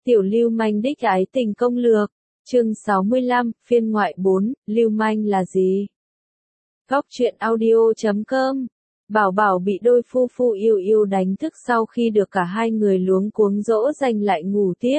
Tiểu lưu manh đích ái tình công lược, chương 65, phiên ngoại 4, lưu manh là gì? Góc truyện audio.com. Bảo Bảo bị đôi phu phu yêu yêu đánh thức sau khi được cả hai người luống cuống dỗ dành lại ngủ tiếp.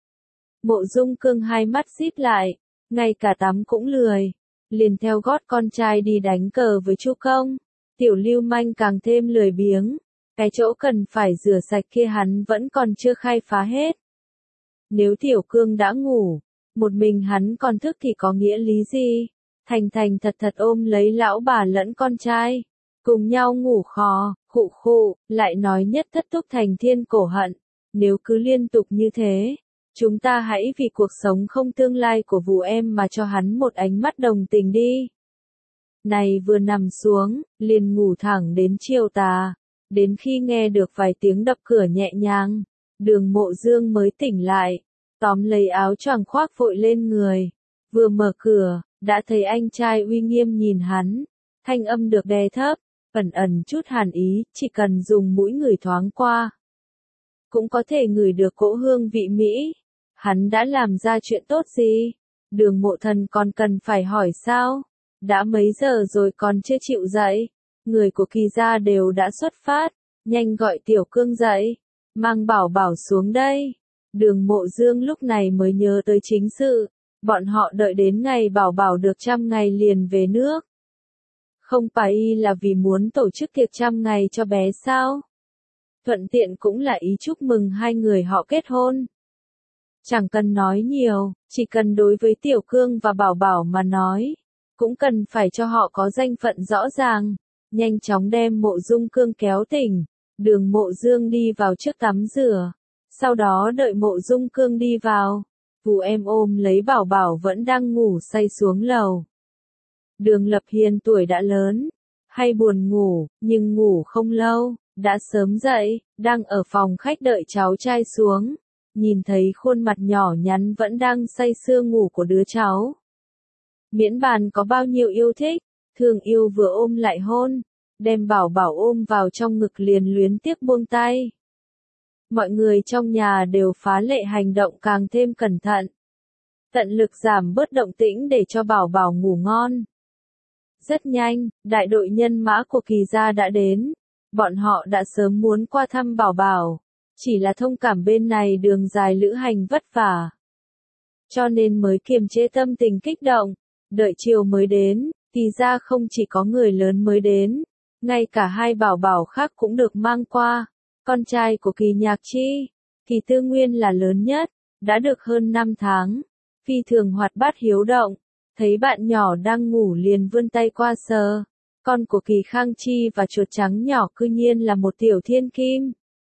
Mộ Dung Cương hai mắt díp lại, ngay cả tắm cũng lười, liền theo gót con trai đi đánh cờ với Chu Công. Tiểu lưu manh càng thêm lười biếng, cái chỗ cần phải rửa sạch kia hắn vẫn còn chưa khai phá hết. Nếu Tiểu Cương đã ngủ, một mình hắn còn thức thì có nghĩa lý gì? Thành thành thật thật ôm lấy lão bà lẫn con trai, cùng nhau ngủ khò, khụ khụ, lại nói nhất thất thúc thành thiên cổ hận. Nếu cứ liên tục như thế, chúng ta hãy vì cuộc sống không tương lai của vụ em mà cho hắn một ánh mắt đồng tình đi. Này vừa nằm xuống, liền ngủ thẳng đến chiều tà, đến khi nghe được vài tiếng đập cửa nhẹ nhàng, Đường Mộ Dương mới tỉnh lại, tóm lấy áo choàng khoác vội lên người, vừa mở cửa, đã thấy anh trai uy nghiêm nhìn hắn, thanh âm được đè thấp, ẩn ẩn chút hàn ý, chỉ cần dùng mũi ngửi thoáng qua, cũng có thể ngửi được cỗ hương vị mỹ. Hắn đã làm ra chuyện tốt gì? Đường Mộ Thần còn cần phải hỏi sao? Đã mấy giờ rồi còn chưa chịu dậy? Người của Kỳ gia đều đã xuất phát, nhanh gọi Tiểu Cương dậy, mang Bảo Bảo xuống đây. Đường Mộ Dương lúc này mới nhớ tới chính sự, bọn họ đợi đến ngày Bảo Bảo được 100 ngày liền về nước. Không phải là vì muốn tổ chức tiệc 100 ngày cho bé sao? Thuận tiện cũng là ý chúc mừng hai người họ kết hôn. Chẳng cần nói nhiều, chỉ cần đối với Tiểu Cương và Bảo Bảo mà nói, cũng cần phải cho họ có danh phận rõ ràng. Nhanh chóng đem Mộ Dung Cương kéo tỉnh, Đường Mộ Dương đi vào trước tắm rửa, sau đó đợi Mộ Dung Cương đi vào, Vụ em ôm lấy Bảo Bảo vẫn đang ngủ say xuống lầu. Đường Lập Hiên tuổi đã lớn, hay buồn ngủ, nhưng ngủ không lâu, đã sớm dậy, đang ở phòng khách đợi cháu trai xuống, nhìn thấy khuôn mặt nhỏ nhắn vẫn đang say sưa ngủ của đứa cháu. Miễn bàn có bao nhiêu yêu thích, thương yêu vừa ôm lại hôn, đem Bảo Bảo ôm vào trong ngực liền luyến tiếc buông tay. Mọi người trong nhà đều phá lệ hành động càng thêm cẩn thận, tận lực giảm bớt động tĩnh để cho Bảo Bảo ngủ ngon. Rất nhanh, đại đội nhân mã của Kỳ gia đã đến, bọn họ đã sớm muốn qua thăm Bảo Bảo, chỉ là thông cảm bên này đường dài lữ hành vất vả, cho nên mới kiềm chế tâm tình kích động. Đợi chiều mới đến, Kỳ gia không chỉ có người lớn mới đến, ngay cả hai Bảo Bảo khác cũng được mang qua. Con trai của Kỳ Nhạc Chi, Kỳ Tư Nguyên là lớn nhất, đã được hơn 5 tháng, phi thường hoạt bát hiếu động, thấy bạn nhỏ đang ngủ liền vươn tay qua sờ. Con của Kỳ Khang Chi và chuột trắng nhỏ cư nhiên là một tiểu thiên kim.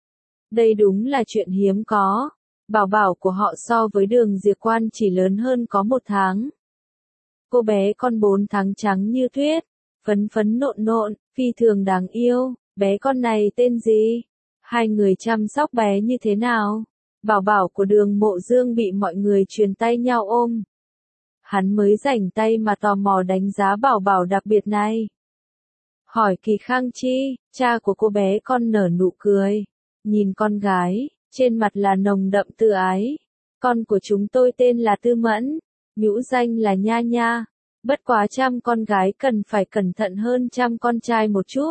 Đây đúng là chuyện hiếm có, Bảo Bảo của họ so với Đường Diệp Quan chỉ lớn hơn có 1 tháng. Cô bé con 4 tháng trắng như tuyết, phấn phấn nộn nộn, phi thường đáng yêu. Bé con này tên gì? Hai người chăm sóc bé như thế nào? Bảo Bảo của Đường Mộ Dương bị mọi người truyền tay nhau ôm. Hắn mới rảnh tay mà tò mò đánh giá Bảo Bảo đặc biệt này. Hỏi Kỳ Khang Chi, cha của cô bé con nở nụ cười, nhìn con gái, trên mặt là nồng đậm tự ái. Con của chúng tôi tên là Tư Mẫn, nhũ danh là Nha Nha, bất quá chăm con gái cần phải cẩn thận hơn chăm con trai một chút.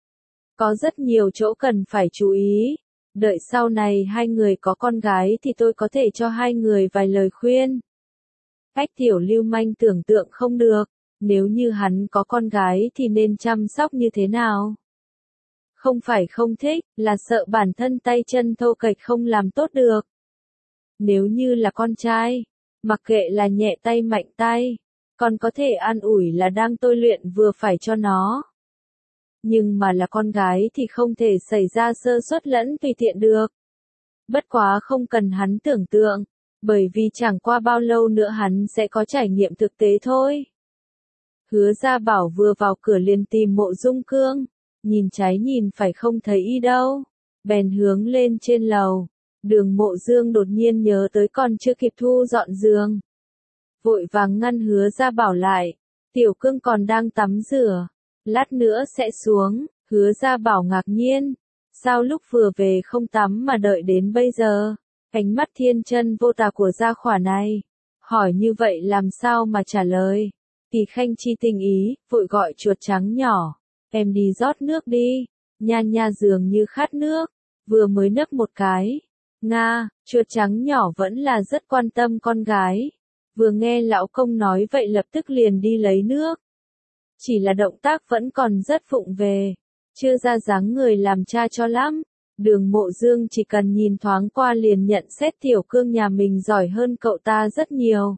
Có rất nhiều chỗ cần phải chú ý, đợi sau này hai người có con gái thì tôi có thể cho hai người vài lời khuyên. Cách tiểu lưu manh tưởng tượng không được, nếu như hắn có con gái thì nên chăm sóc như thế nào? Không phải không thích, là sợ bản thân tay chân thô kệch không làm tốt được. Nếu như là con trai, mặc kệ là nhẹ tay mạnh tay, còn có thể an ủi là đang tôi luyện vừa phải cho nó. Nhưng mà là con gái thì không thể xảy ra sơ suất lẫn tùy tiện được. Bất quá không cần hắn tưởng tượng, bởi vì chẳng qua bao lâu nữa hắn sẽ có trải nghiệm thực tế thôi. Hứa Gia Bảo vừa vào cửa liền tìm Mộ Dung Cương, nhìn trái nhìn phải không thấy y đâu, bèn hướng lên trên lầu. Đường Mộ Dương đột nhiên nhớ tới còn chưa kịp thu dọn giường, vội vàng ngăn Hứa Gia Bảo lại. Tiểu Cương còn đang tắm rửa, lát nữa sẽ xuống. Hứa Gia Bảo ngạc nhiên, sao lúc vừa về không tắm mà đợi đến bây giờ? Ánh mắt thiên chân vô tà của gia khỏa này. Hỏi như vậy làm sao mà trả lời. Kỳ Khanh Chi tinh ý, vội gọi chuột trắng nhỏ. Em đi rót nước đi. Nha nha dường như khát nước. Vừa mới nấc một cái. Nga, chuột trắng nhỏ vẫn là rất quan tâm con gái. Vừa nghe lão công nói vậy lập tức liền đi lấy nước. Chỉ là động tác vẫn còn rất vụng về. Chưa ra dáng người làm cha cho lắm. Đường Mộ Dương chỉ cần nhìn thoáng qua liền nhận xét Tiểu Cương nhà mình giỏi hơn cậu ta rất nhiều.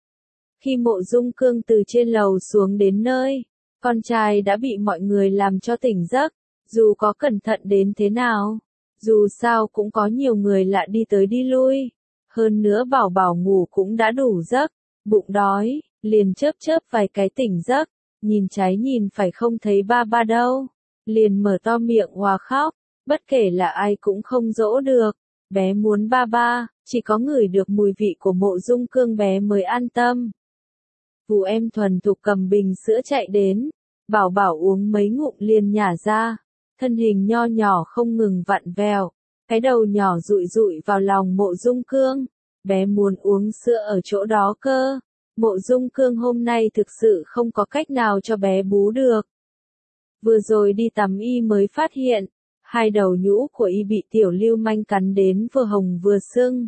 Khi Mộ Dung Cương từ trên lầu xuống đến nơi, con trai đã bị mọi người làm cho tỉnh giấc, dù có cẩn thận đến thế nào. Dù sao cũng có nhiều người lạ đi tới đi lui. Hơn nữa Bảo Bảo ngủ cũng đã đủ giấc, bụng đói, liền chớp chớp vài cái tỉnh giấc, nhìn trái nhìn phải không thấy ba ba đâu. Liền mở to miệng òa khóc, bất kể là ai cũng không dỗ được. Bé muốn ba ba, chỉ có ngửi được mùi vị của Mộ Dung Cương bé mới an tâm. Vù em thuần thục cầm bình sữa chạy đến, Bảo Bảo uống mấy ngụm liền nhả ra, thân hình nho nhỏ không ngừng vặn vẹo, cái đầu nhỏ dụi dụi vào lòng Mộ Dung Cương, bé muốn uống sữa ở chỗ đó cơ. Mộ Dung Cương hôm nay thực sự không có cách nào cho bé bú được. Vừa rồi đi tắm y mới phát hiện, hai đầu nhũ của y bị tiểu lưu manh cắn đến vừa hồng vừa sưng.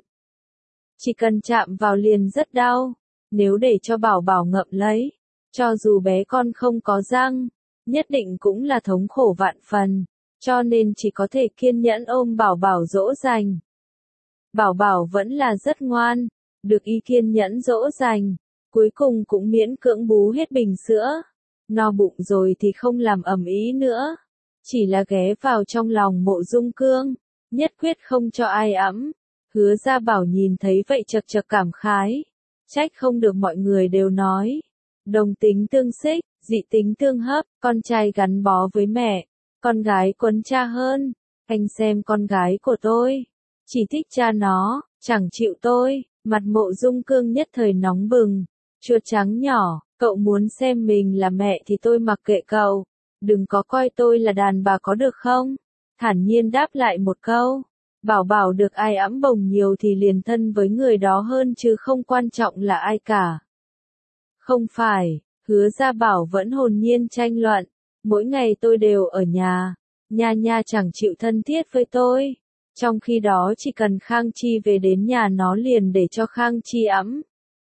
Chỉ cần chạm vào liền rất đau, nếu để cho Bảo Bảo ngậm lấy, cho dù bé con không có răng, nhất định cũng là thống khổ vạn phần, cho nên chỉ có thể kiên nhẫn ôm Bảo Bảo dỗ dành. Bảo Bảo vẫn là rất ngoan, được y kiên nhẫn dỗ dành, cuối cùng cũng miễn cưỡng bú hết bình sữa. No bụng rồi thì không làm ầm ĩ nữa, chỉ là ghé vào trong lòng Mộ Dung Cương, nhất quyết không cho ai ẵm. Hứa Gia Bảo nhìn thấy vậy chật chật cảm khái, trách không được mọi người đều nói, đồng tính tương xích, dị tính tương hấp, con trai gắn bó với mẹ, con gái quấn cha hơn. Anh xem con gái của tôi, chỉ thích cha nó, chẳng chịu tôi. Mặt Mộ Dung Cương nhất thời nóng bừng. Chuột trắng nhỏ, cậu muốn xem mình là mẹ thì tôi mặc kệ cậu, đừng có coi tôi là đàn bà có được không? Thản nhiên đáp lại một câu. Bảo Bảo được ai ẵm bồng nhiều thì liền thân với người đó hơn chứ không quan trọng là ai cả. Không phải, Hứa Gia Bảo vẫn hồn nhiên tranh luận, mỗi ngày tôi đều ở nhà, nha nha chẳng chịu thân thiết với tôi. Trong khi đó chỉ cần Khang Chi về đến nhà nó liền để cho Khang Chi ẵm.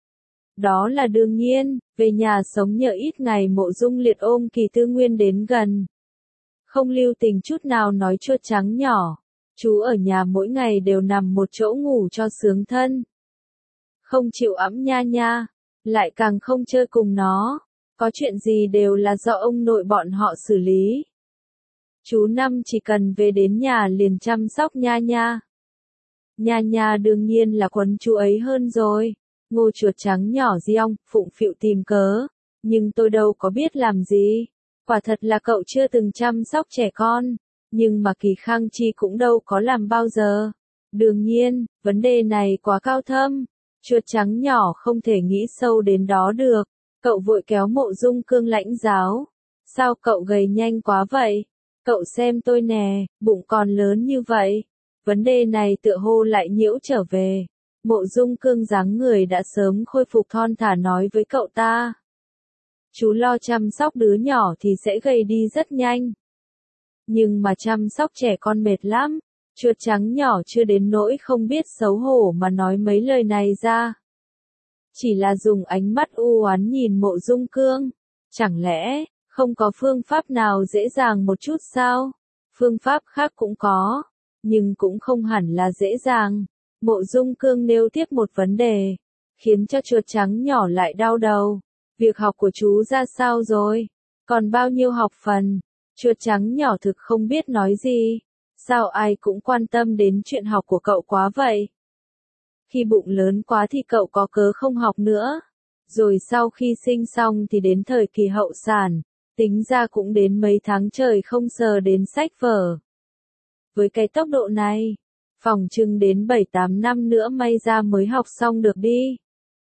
Đó là đương nhiên, về nhà sống nhờ ít ngày Mộ Dung Liệt ôm Kỳ Tư Nguyên đến gần. Không lưu tình chút nào nói chuột trắng nhỏ, chú ở nhà mỗi ngày đều nằm một chỗ ngủ cho sướng thân. Không chịu ẵm nha nha, lại càng không chơi cùng nó, có chuyện gì đều là do ông nội bọn họ xử lý. Chú Năm chỉ cần về đến nhà liền chăm sóc nha nha. Nha nha đương nhiên là quấn chú ấy hơn rồi. Ngô chuột trắng nhỏ giong, phụng phịu tìm cớ. Nhưng tôi đâu có biết làm gì. Quả thật là cậu chưa từng chăm sóc trẻ con. Nhưng mà Kỳ Khang Chi cũng đâu có làm bao giờ. Đương nhiên, vấn đề này quá cao thâm. Chuột trắng nhỏ không thể nghĩ sâu đến đó được. Cậu vội kéo Mộ Dung Cương lãnh giáo. Sao cậu gầy nhanh quá vậy? Cậu xem tôi nè, bụng còn lớn như vậy. Vấn đề này tựa hồ lại nhiễu trở về. Mộ Dung Cương dáng người đã sớm khôi phục thon thả nói với cậu ta. Chú lo chăm sóc đứa nhỏ thì sẽ gầy đi rất nhanh. Nhưng mà chăm sóc trẻ con mệt lắm. Chuột trắng nhỏ chưa đến nỗi không biết xấu hổ mà nói mấy lời này ra. Chỉ là dùng ánh mắt u oán nhìn Mộ Dung Cương. Chẳng lẽ, không có phương pháp nào dễ dàng một chút sao? Phương pháp khác cũng có, nhưng cũng không hẳn là dễ dàng. Mộ Dung Cương nêu tiếp một vấn đề, khiến cho chuột trắng nhỏ lại đau đầu. Việc học của chú ra sao rồi? Còn bao nhiêu học phần? Chuột trắng nhỏ thực không biết nói gì. Sao ai cũng quan tâm đến chuyện học của cậu quá vậy? Khi bụng lớn quá thì cậu có cớ không học nữa. Rồi sau khi sinh xong thì đến thời kỳ hậu sản, tính ra cũng đến mấy tháng trời không sờ đến sách vở. Với cái tốc độ này, phòng chừng đến 7-8 năm nữa may ra mới học xong được đi.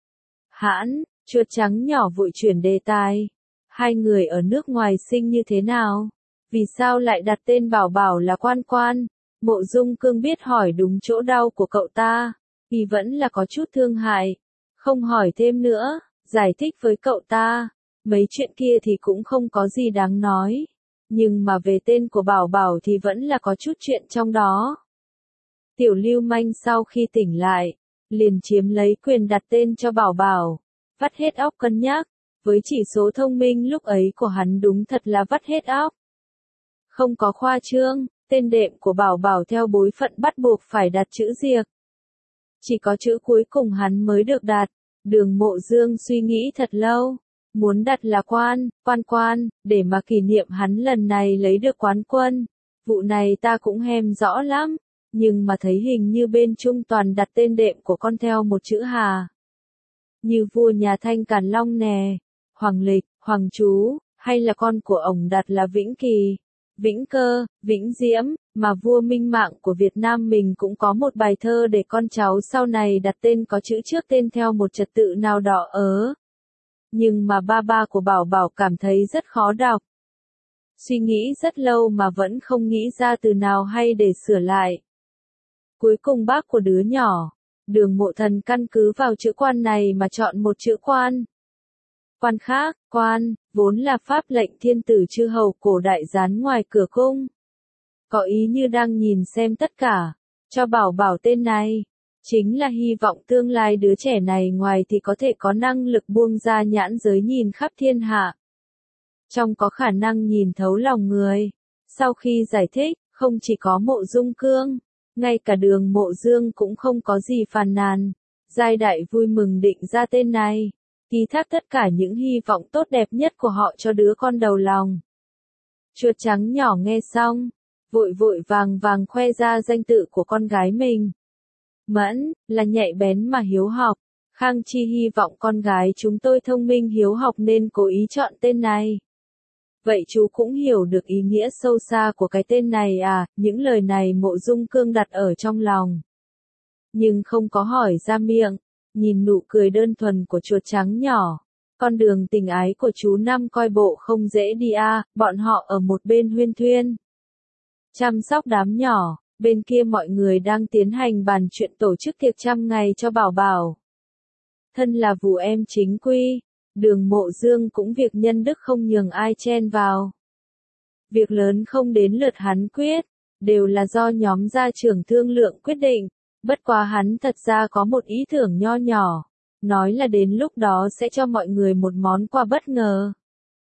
Hãn, chuột trắng nhỏ vội chuyển đề tài. Hai người ở nước ngoài sinh như thế nào? Vì sao lại đặt tên Bảo Bảo là Quan Quan? Mộ Dung Cương biết hỏi đúng chỗ đau của cậu ta. Y vẫn là có chút thương hại, không hỏi thêm nữa, giải thích với cậu ta, mấy chuyện kia thì cũng không có gì đáng nói, nhưng mà về tên của Bảo Bảo thì vẫn là có chút chuyện trong đó. Tiểu lưu manh sau khi tỉnh lại, liền chiếm lấy quyền đặt tên cho Bảo Bảo, vắt hết óc cân nhắc, với chỉ số thông minh lúc ấy của hắn đúng thật là vắt hết óc. Không có khoa trương, tên đệm của Bảo Bảo theo bối phận bắt buộc phải đặt chữ Diệp. Chỉ có chữ cuối cùng hắn mới được đặt. Đường Mộ Dương suy nghĩ thật lâu, muốn đặt là Quan, để mà kỷ niệm hắn lần này lấy được quán quân. Vụ này ta cũng hem rõ lắm, nhưng mà thấy hình như bên Trung toàn đặt tên đệm của con theo một chữ Hà. Như vua nhà Thanh Càn Long nè, Hoàng Lịch, Hoàng Chú, hay là con của ổng đặt là Vĩnh Kỳ, Vĩnh Cơ, Vĩnh Diễm, mà vua minh mạng của Việt Nam mình cũng có một bài thơ để con cháu sau này đặt tên có chữ trước tên theo một trật tự nào đó nhưng mà ba của Bảo Bảo cảm thấy rất khó đọc. Suy nghĩ rất lâu mà vẫn không nghĩ ra từ nào hay để sửa lại. Cuối cùng bác của đứa nhỏ, Đường Mộ Thần căn cứ vào chữ Quan này mà chọn một chữ Quan. Quan khác, Quan, vốn là pháp lệnh thiên tử chư hầu cổ đại dán ngoài cửa cung. Có ý như đang nhìn xem tất cả, cho Bảo Bảo tên này. Chính là hy vọng tương lai đứa trẻ này ngoài thì có thể có năng lực buông ra nhãn giới nhìn khắp thiên hạ. Trong có khả năng nhìn thấu lòng người. Sau khi giải thích, không chỉ có Mộ Dung Cương, ngay cả Đường Mộ Dương cũng không có gì phàn nàn. Giai Đại vui mừng định ra tên này, ký thác tất cả những hy vọng tốt đẹp nhất của họ cho đứa con đầu lòng. Chuột trắng nhỏ nghe xong, vội vội vàng khoe ra danh tự của con gái mình. Mẫn, là nhạy bén mà hiếu học. Khang Chi hy vọng con gái chúng tôi thông minh hiếu học nên cố ý chọn tên này. Vậy chú cũng hiểu được ý nghĩa sâu xa của cái tên này à, những lời này Mộ Dung Cương đặt ở trong lòng. Nhưng không có hỏi ra miệng, nhìn nụ cười đơn thuần của chuột trắng nhỏ. Con đường tình ái của chú Năm coi bộ không dễ đi à, bọn họ ở một bên huyên thuyên. Chăm sóc đám nhỏ, bên kia mọi người đang tiến hành bàn chuyện tổ chức tiệc 100 ngày cho Bảo Bảo. Thân là vụ em chính quy, Đường Mộ Dương cũng việc nhân đức không nhường ai chen vào. Việc lớn không đến lượt hắn quyết, đều là do nhóm gia trưởng thương lượng quyết định, bất quá hắn thật ra có một ý tưởng nho nhỏ, nói là đến lúc đó sẽ cho mọi người một món quà bất ngờ.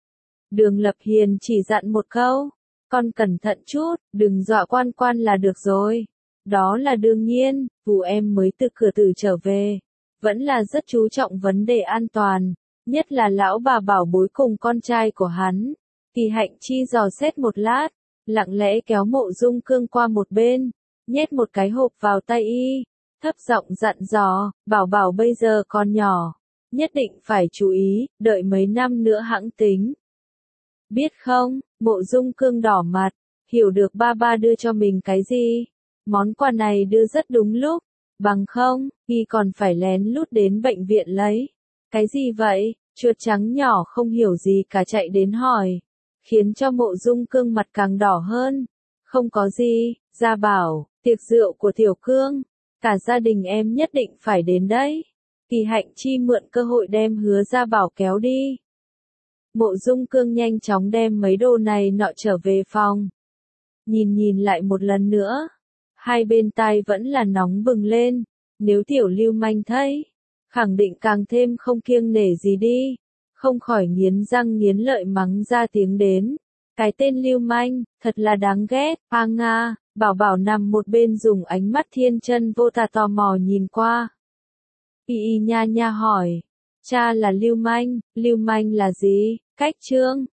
Đường Lập Hiền chỉ dặn một câu, con cẩn thận chút, đừng dọa Quan là được rồi. Đó là đương nhiên, vụ em mới từ cửa tử trở về, vẫn là rất chú trọng vấn đề an toàn, nhất là lão bà bảo bối cùng con trai của hắn. Kỳ Hạnh Chi dò xét một lát, lặng lẽ kéo Mộ Dung Cương qua một bên, nhét một cái hộp vào tay y, thấp giọng dặn dò, Bảo Bảo bây giờ còn nhỏ, nhất định phải chú ý, đợi mấy năm nữa hẵng tính. Biết không, Mộ Dung Cương đỏ mặt, hiểu được ba đưa cho mình cái gì. Món quà này đưa rất đúng lúc, bằng không, y còn phải lén lút đến bệnh viện lấy. Cái gì vậy? Chuột trắng nhỏ không hiểu gì cả chạy đến hỏi, khiến cho Mộ Dung Cương mặt càng đỏ hơn. Không có gì, Gia bảo, tiệc rượu của Tiểu Cương, cả gia đình em nhất định phải đến đấy. Kỳ Hạnh Chi mượn cơ hội đem Hứa Gia Bảo kéo đi. Mộ Dung Cương nhanh chóng đem mấy đồ này nọ trở về phòng. Nhìn lại một lần nữa, hai bên tai vẫn là nóng bừng lên, nếu tiểu lưu manh thấy, khẳng định càng thêm không kiêng nể gì đi, không khỏi nghiến răng nghiến lợi mắng ra tiếng đến. Cái tên lưu manh, thật là đáng ghét, a nga, Bảo Bảo nằm một bên dùng ánh mắt thiên chân vô tà tò mò nhìn qua. Y nha hỏi, cha là lưu manh là gì, cách trương,